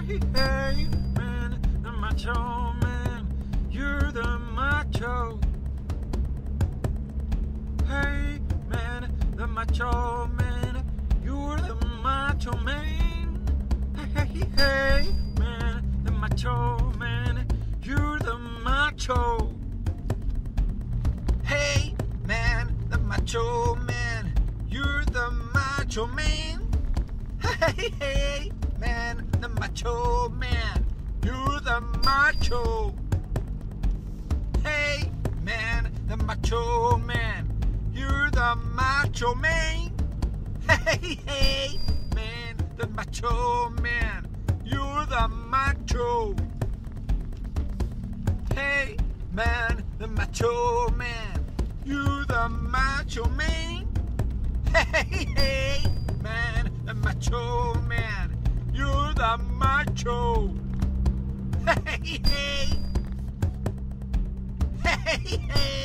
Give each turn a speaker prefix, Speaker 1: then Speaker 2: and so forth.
Speaker 1: Hey, hey, man, the macho man. You're the macho. Hey, man, the macho man. You're the macho man. Hey, hey, man, the macho man. You're the macho. Hey, man, the macho man. You're the macho man. Hey, hey, man, the macho man. You're the macho. Hey, man, the macho man. You're the macho man. Hey, hey, man, the macho man. You're the macho. Hey, man, the macho man. You're the macho man. Hey, hey, man, the macho man. You're the macho. Hey, hey. Hey, hey.